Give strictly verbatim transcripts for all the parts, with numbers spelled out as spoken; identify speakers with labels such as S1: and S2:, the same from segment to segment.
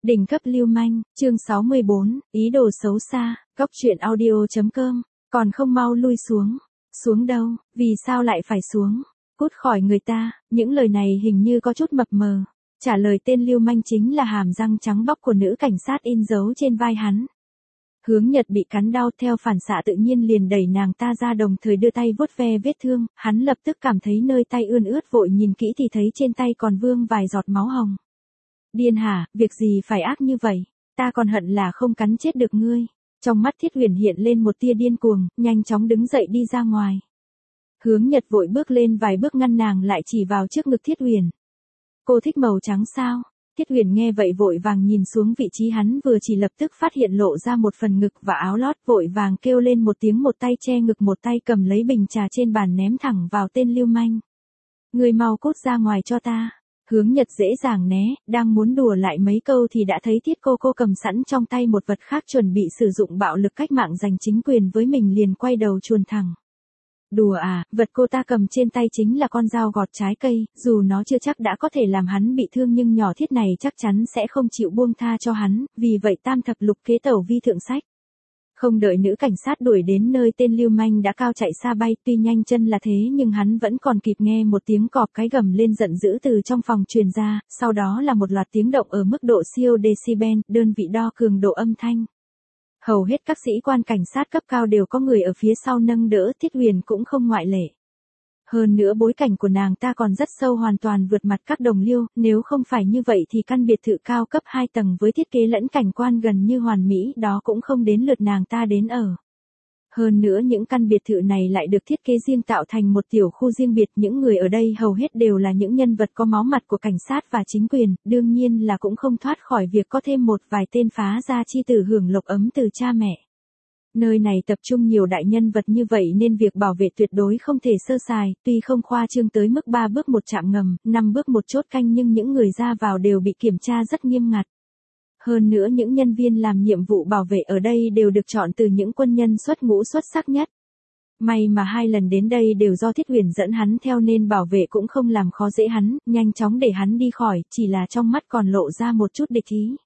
S1: Đỉnh cấp lưu manh, chương sáu mươi bốn, ý đồ xấu xa, góc truyện audio.com, còn không mau lui xuống. Xuống đâu, vì sao lại phải xuống? Cút khỏi người ta, những lời này hình như có chút mập mờ. Trả lời tên lưu manh chính là hàm răng trắng bóc của nữ cảnh sát in dấu trên vai hắn. Hướng Nhật bị cắn đau, theo phản xạ tự nhiên liền đẩy nàng ta ra, đồng thời đưa tay vuốt ve vết thương, hắn lập tức cảm thấy nơi tay ươn ướt, vội nhìn kỹ thì thấy trên tay còn vương vài giọt máu hồng. Điên hả, việc gì phải ác như vậy, ta còn hận là không cắn chết được ngươi. Trong mắt Thiết Huyền hiện lên một tia điên cuồng, nhanh chóng đứng dậy đi ra ngoài. Hướng Nhật vội bước lên vài bước ngăn nàng lại, chỉ vào trước ngực Thiết Huyền. Cô thích màu trắng sao? Thiết Huyền nghe vậy vội vàng nhìn xuống vị trí hắn vừa chỉ, lập tức phát hiện lộ ra một phần ngực và áo lót, vội vàng kêu lên một tiếng, một tay che ngực, một tay cầm lấy bình trà trên bàn ném thẳng vào tên lưu manh. Người mau cút ra ngoài cho ta. Hướng Nhật dễ dàng né, đang muốn đùa lại mấy câu thì đã thấy Thiết cô cô cầm sẵn trong tay một vật khác, chuẩn bị sử dụng bạo lực cách mạng giành chính quyền với mình, liền quay đầu chuồn thẳng. Đùa à, vật cô ta cầm trên tay chính là con dao gọt trái cây, dù nó chưa chắc đã có thể làm hắn bị thương nhưng nhỏ Thiết này chắc chắn sẽ không chịu buông tha cho hắn, vì vậy tam thập lục kế tẩu vi thượng sách. Không đợi nữ cảnh sát đuổi đến nơi, tên lưu manh đã cao chạy xa bay, tuy nhanh chân là thế nhưng hắn vẫn còn kịp nghe một tiếng cọp cái gầm lên giận dữ từ trong phòng truyền ra, sau đó là một loạt tiếng động ở mức độ siêu decibel, đơn vị đo cường độ âm thanh. Hầu hết các sĩ quan cảnh sát cấp cao đều có người ở phía sau nâng đỡ, Thiết Huyền cũng không ngoại lệ. Hơn nữa bối cảnh của nàng ta còn rất sâu, hoàn toàn vượt mặt các đồng liêu, nếu không phải như vậy thì căn biệt thự cao cấp hai tầng với thiết kế lẫn cảnh quan gần như hoàn mỹ đó cũng không đến lượt nàng ta đến ở. Hơn nữa những căn biệt thự này lại được thiết kế riêng, tạo thành một tiểu khu riêng biệt, những người ở đây hầu hết đều là những nhân vật có máu mặt của cảnh sát và chính quyền, đương nhiên là cũng không thoát khỏi việc có thêm một vài tên phá gia chi tử hưởng lộc ấm từ cha mẹ. Nơi này tập trung nhiều đại nhân vật như vậy nên việc bảo vệ tuyệt đối không thể sơ sài, tuy không khoa trương tới mức ba bước một trạm ngầm, năm bước một chốt canh, nhưng những người ra vào đều bị kiểm tra rất nghiêm ngặt. Hơn nữa những nhân viên làm nhiệm vụ bảo vệ ở đây đều được chọn từ những quân nhân xuất ngũ xuất sắc nhất. May mà hai lần đến đây đều do Thiết Huyền dẫn hắn theo nên bảo vệ cũng không làm khó dễ hắn, nhanh chóng để hắn đi khỏi, chỉ là trong mắt còn lộ ra một chút địch ý.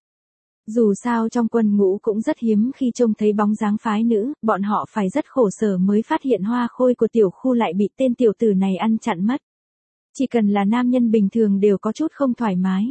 S1: Dù sao trong quân ngũ cũng rất hiếm khi trông thấy bóng dáng phái nữ, bọn họ phải rất khổ sở mới phát hiện hoa khôi của tiểu khu lại bị tên tiểu tử này ăn chặn mất. Chỉ cần là nam nhân bình thường đều có chút không thoải mái.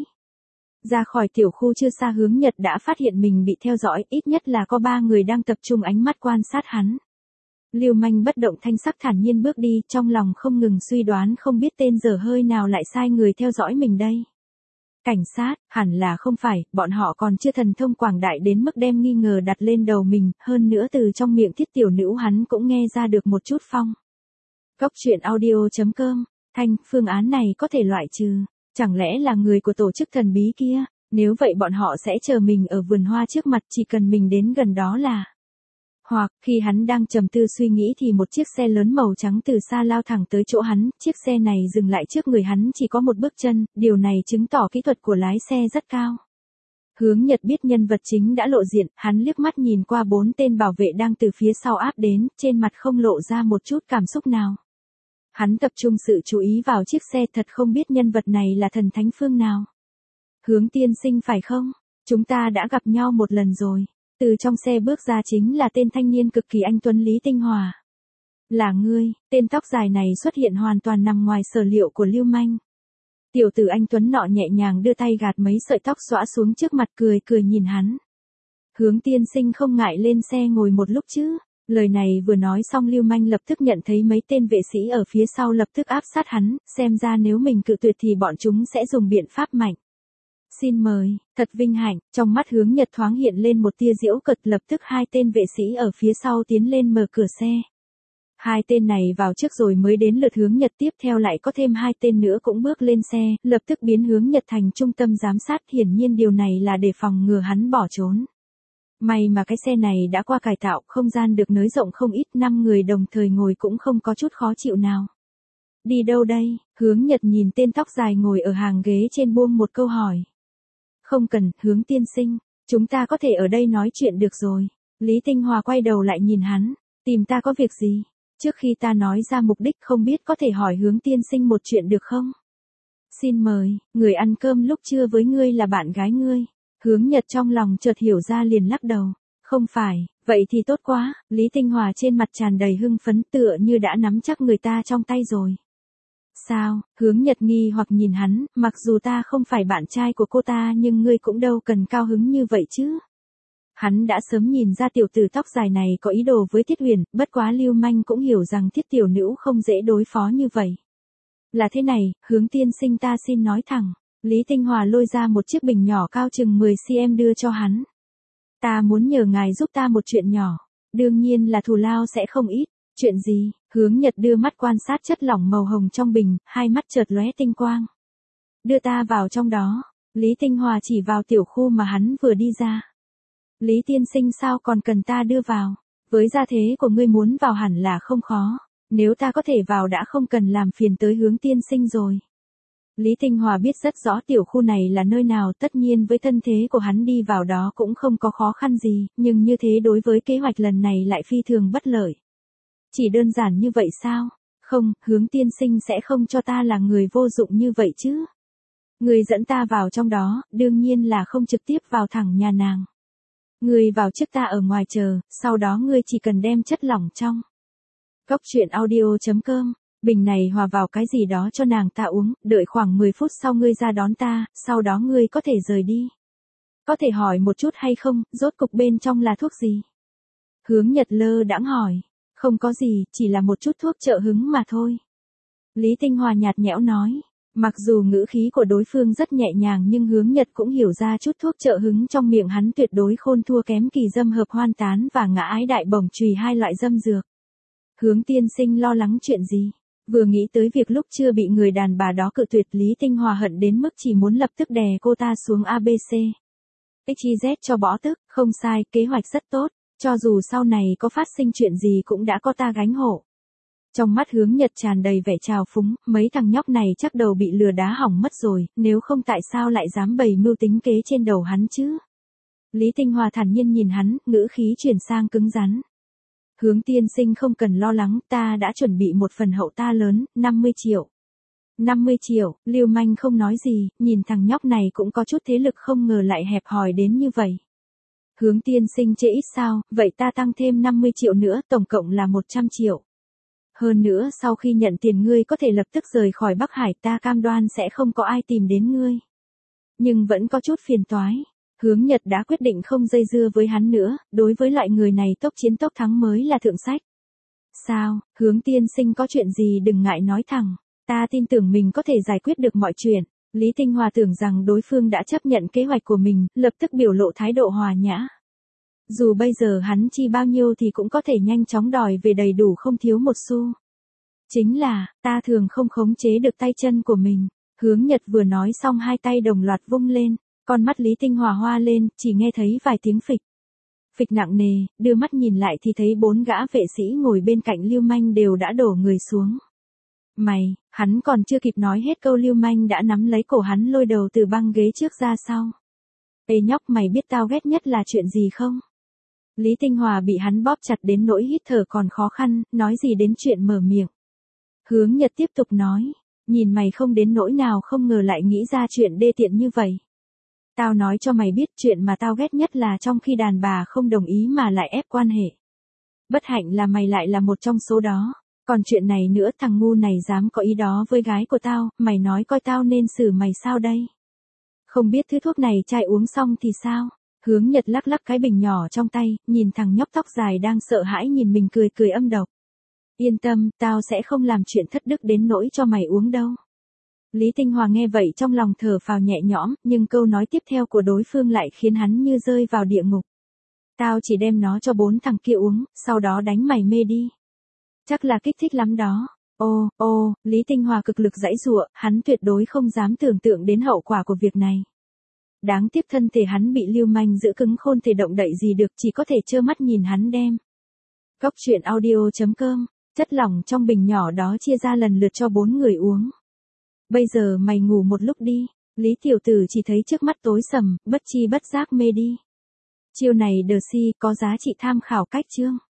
S1: Ra khỏi tiểu khu chưa xa, Hướng Nhật đã phát hiện mình bị theo dõi, ít nhất là có ba người đang tập trung ánh mắt quan sát hắn. Lưu manh bất động thanh sắc thản nhiên bước đi, trong lòng không ngừng suy đoán không biết tên dở hơi nào lại sai người theo dõi mình đây. Cảnh sát, hẳn là không phải, bọn họ còn chưa thần thông quảng đại đến mức đem nghi ngờ đặt lên đầu mình, hơn nữa từ trong miệng Thiết tiểu nữ hắn cũng nghe ra được một chút phong. Góc truyện audio.com, Thanh, phương án này có thể loại trừ. Chẳng lẽ là người của tổ chức thần bí kia, nếu vậy bọn họ sẽ chờ mình ở vườn hoa trước mặt, chỉ cần mình đến gần đó là. Hoặc, khi hắn đang trầm tư suy nghĩ thì một chiếc xe lớn màu trắng từ xa lao thẳng tới chỗ hắn, chiếc xe này dừng lại trước người hắn chỉ có một bước chân, điều này chứng tỏ kỹ thuật của lái xe rất cao. Hướng Nhật biết nhân vật chính đã lộ diện, hắn liếc mắt nhìn qua bốn tên bảo vệ đang từ phía sau áp đến, trên mặt không lộ ra một chút cảm xúc nào. Hắn tập trung sự chú ý vào chiếc xe, thật không biết nhân vật này là thần thánh phương nào. Hướng tiên sinh phải không? Chúng ta đã gặp nhau một lần rồi. Từ trong xe bước ra chính là tên thanh niên cực kỳ anh tuấn Lý Tinh Hòa. Là ngươi, tên tóc dài này xuất hiện hoàn toàn nằm ngoài sở liệu của lưu manh. Tiểu tử anh tuấn nọ nhẹ nhàng đưa tay gạt mấy sợi tóc xõa xuống trước mặt, cười cười nhìn hắn. Hướng tiên sinh không ngại lên xe ngồi một lúc chứ? Lời này vừa nói xong, lưu manh lập tức nhận thấy mấy tên vệ sĩ ở phía sau lập tức áp sát hắn, xem ra nếu mình cự tuyệt thì bọn chúng sẽ dùng biện pháp mạnh. Xin mời, thật vinh hạnh, trong mắt Hướng Nhật thoáng hiện lên một tia giễu cợt, lập tức hai tên vệ sĩ ở phía sau tiến lên mở cửa xe. Hai tên này vào trước rồi mới đến lượt Hướng Nhật, tiếp theo lại có thêm hai tên nữa cũng bước lên xe, lập tức biến Hướng Nhật thành trung tâm giám sát, hiển nhiên điều này là để phòng ngừa hắn bỏ trốn. May mà cái xe này đã qua cải tạo, không gian được nới rộng không ít, năm người đồng thời ngồi cũng không có chút khó chịu nào. Đi đâu đây? Hướng Nhật nhìn tên tóc dài ngồi ở hàng ghế trên buông một câu hỏi. Không cần, Hướng tiên sinh, chúng ta có thể ở đây nói chuyện được rồi. Lý Tinh Hòa quay đầu lại nhìn hắn, tìm ta có việc gì? Trước khi ta nói ra mục đích, không biết có thể hỏi Hướng tiên sinh một chuyện được không? Xin mời, người ăn cơm lúc trưa với ngươi là bạn gái ngươi. Hướng Nhật trong lòng chợt hiểu ra liền lắc đầu. Không phải, vậy thì tốt quá, Lý Tinh Hòa trên mặt tràn đầy hưng phấn tựa như đã nắm chắc người ta trong tay rồi. Sao, Hướng Nhật nghi hoặc nhìn hắn, mặc dù ta không phải bạn trai của cô ta nhưng ngươi cũng đâu cần cao hứng như vậy chứ. Hắn đã sớm nhìn ra tiểu tử tóc dài này có ý đồ với Thiết Huyền, bất quá Lưu Manh cũng hiểu rằng Thiết tiểu nữ không dễ đối phó như vậy. Là thế này, Hướng tiên sinh ta xin nói thẳng. Lý Tinh Hòa lôi ra một chiếc bình nhỏ cao chừng mười xăng-ti-mét đưa cho hắn. Ta muốn nhờ ngài giúp ta một chuyện nhỏ. Đương nhiên là thù lao sẽ không ít. Chuyện gì? Hướng Nhật đưa mắt quan sát chất lỏng màu hồng trong bình, hai mắt chợt lóe tinh quang. Đưa ta vào trong đó. Lý Tinh Hòa chỉ vào tiểu khu mà hắn vừa đi ra. Lý tiên sinh sao còn cần ta đưa vào? Với gia thế của ngươi muốn vào hẳn là không khó. Nếu ta có thể vào đã không cần làm phiền tới Hướng tiên sinh rồi. Lý Tinh Hòa biết rất rõ tiểu khu này là nơi nào, tất nhiên với thân thế của hắn đi vào đó cũng không có khó khăn gì, nhưng như thế đối với kế hoạch lần này lại phi thường bất lợi. Chỉ đơn giản như vậy sao? Không, Hướng tiên sinh sẽ không cho ta là người vô dụng như vậy chứ. Người dẫn ta vào trong đó, đương nhiên là không trực tiếp vào thẳng nhà nàng. Người vào trước ta ở ngoài chờ, sau đó ngươi chỉ cần đem chất lỏng trong. Góc truyện audio chấm com, bình này hòa vào cái gì đó cho nàng ta uống, đợi khoảng mười phút sau ngươi ra đón ta, sau đó ngươi có thể rời đi. Có thể hỏi một chút hay không, rốt cục bên trong là thuốc gì? Hướng Nhật lơ đãng hỏi. Không có gì, chỉ là một chút thuốc trợ hứng mà thôi. Lý Tinh Hòa nhạt nhẽo nói. Mặc dù ngữ khí của đối phương rất nhẹ nhàng nhưng Hướng Nhật cũng hiểu ra chút thuốc trợ hứng trong miệng hắn tuyệt đối khôn thua kém kỳ dâm hợp hoan tán và ngã ái đại bổng chùy hai loại dâm dược. Hướng tiên sinh lo lắng chuyện gì? Vừa nghĩ tới việc lúc chưa bị người đàn bà đó cự tuyệt, Lý Tinh Hòa hận đến mức chỉ muốn lập tức đè cô ta xuống a bê xê. ích i dét cho bỏ tức, không sai, kế hoạch rất tốt, cho dù sau này có phát sinh chuyện gì cũng đã có ta gánh hộ. Trong mắt Hướng Nhật tràn đầy vẻ trào phúng, mấy thằng nhóc này chắc đầu bị lừa đá hỏng mất rồi, nếu không tại sao lại dám bày mưu tính kế trên đầu hắn chứ? Lý Tinh Hòa thản nhiên nhìn hắn, ngữ khí chuyển sang cứng rắn. Hướng tiên sinh không cần lo lắng, ta đã chuẩn bị một phần hậu ta lớn, năm mươi triệu. năm mươi triệu, Lưu Manh không nói gì, nhìn thằng nhóc này cũng có chút thế lực không ngờ lại hẹp hòi đến như vậy. Hướng tiên sinh chê ít sao, vậy ta tăng thêm năm mươi triệu nữa, tổng cộng là một trăm triệu. Hơn nữa sau khi nhận tiền ngươi có thể lập tức rời khỏi Bắc Hải, ta cam đoan sẽ không có ai tìm đến ngươi. Nhưng vẫn có chút phiền toái. Hướng Nhật đã quyết định không dây dưa với hắn nữa, đối với loại người này tốc chiến tốc thắng mới là thượng sách. Sao, Hướng tiên sinh có chuyện gì đừng ngại nói thẳng, ta tin tưởng mình có thể giải quyết được mọi chuyện. Lý Tinh Hòa tưởng rằng đối phương đã chấp nhận kế hoạch của mình, lập tức biểu lộ thái độ hòa nhã. Dù bây giờ hắn chi bao nhiêu thì cũng có thể nhanh chóng đòi về đầy đủ không thiếu một xu. Chính là, ta thường không khống chế được tay chân của mình. Hướng Nhật vừa nói xong hai tay đồng loạt vung lên, con mắt Lý Tinh Hòa hoa lên, chỉ nghe thấy vài tiếng phịch. Phịch nặng nề, đưa mắt nhìn lại thì thấy bốn gã vệ sĩ ngồi bên cạnh Lưu Manh đều đã đổ người xuống. Mày, hắn còn chưa kịp nói hết câu Lưu Manh đã nắm lấy cổ hắn lôi đầu từ băng ghế trước ra sau. Ê nhóc, mày biết tao ghét nhất là chuyện gì không? Lý Tinh Hòa bị hắn bóp chặt đến nỗi hít thở còn khó khăn, nói gì đến chuyện mở miệng. Hướng Nhật tiếp tục nói, nhìn mày không đến nỗi nào không ngờ lại nghĩ ra chuyện đê tiện như vậy. Tao nói cho mày biết chuyện mà tao ghét nhất là trong khi đàn bà không đồng ý mà lại ép quan hệ. Bất hạnh là mày lại là một trong số đó. Còn chuyện này nữa, thằng ngu này dám có ý đó với gái của tao, mày nói coi tao nên xử mày sao đây? Không biết thứ thuốc này trai uống xong thì sao? Hướng Nhật lắc lắc cái bình nhỏ trong tay, nhìn thằng nhóc tóc dài đang sợ hãi nhìn mình cười cười âm độc. Yên tâm, tao sẽ không làm chuyện thất đức đến nỗi cho mày uống đâu. Lý Tinh Hòa nghe vậy trong lòng thở phào nhẹ nhõm, nhưng câu nói tiếp theo của đối phương lại khiến hắn như rơi vào địa ngục. Tao chỉ đem nó cho bốn thằng kia uống, sau đó đánh mày mê đi. Chắc là kích thích lắm đó. Ô, ô, Lý Tinh Hòa cực lực giãy giụa, hắn tuyệt đối không dám tưởng tượng đến hậu quả của việc này. Đáng tiếc thân thể hắn bị Lưu Manh giữ cứng khôn thể động đậy gì được, chỉ có thể trơ mắt nhìn hắn đem. Góc truyện audio chấm com, chất lỏng trong bình nhỏ đó chia ra lần lượt cho bốn người uống. Bây giờ mày ngủ một lúc đi. Lý tiểu tử chỉ thấy trước mắt tối sầm, bất chi bất giác mê đi. Chiêu này đờ si có giá trị tham khảo cách chương.